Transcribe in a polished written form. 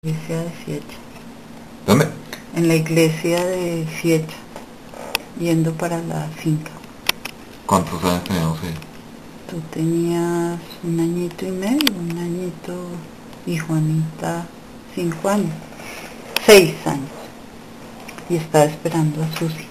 Iglesia de Siecha. ¿Dónde? En la iglesia de Siecha, yendo para la finca. ¿Cuántos años teníamos ahí? Tú tenías 1 añito y medio, 1 añito, y Juanita 5 años, 6 años, y estaba esperando a Susi.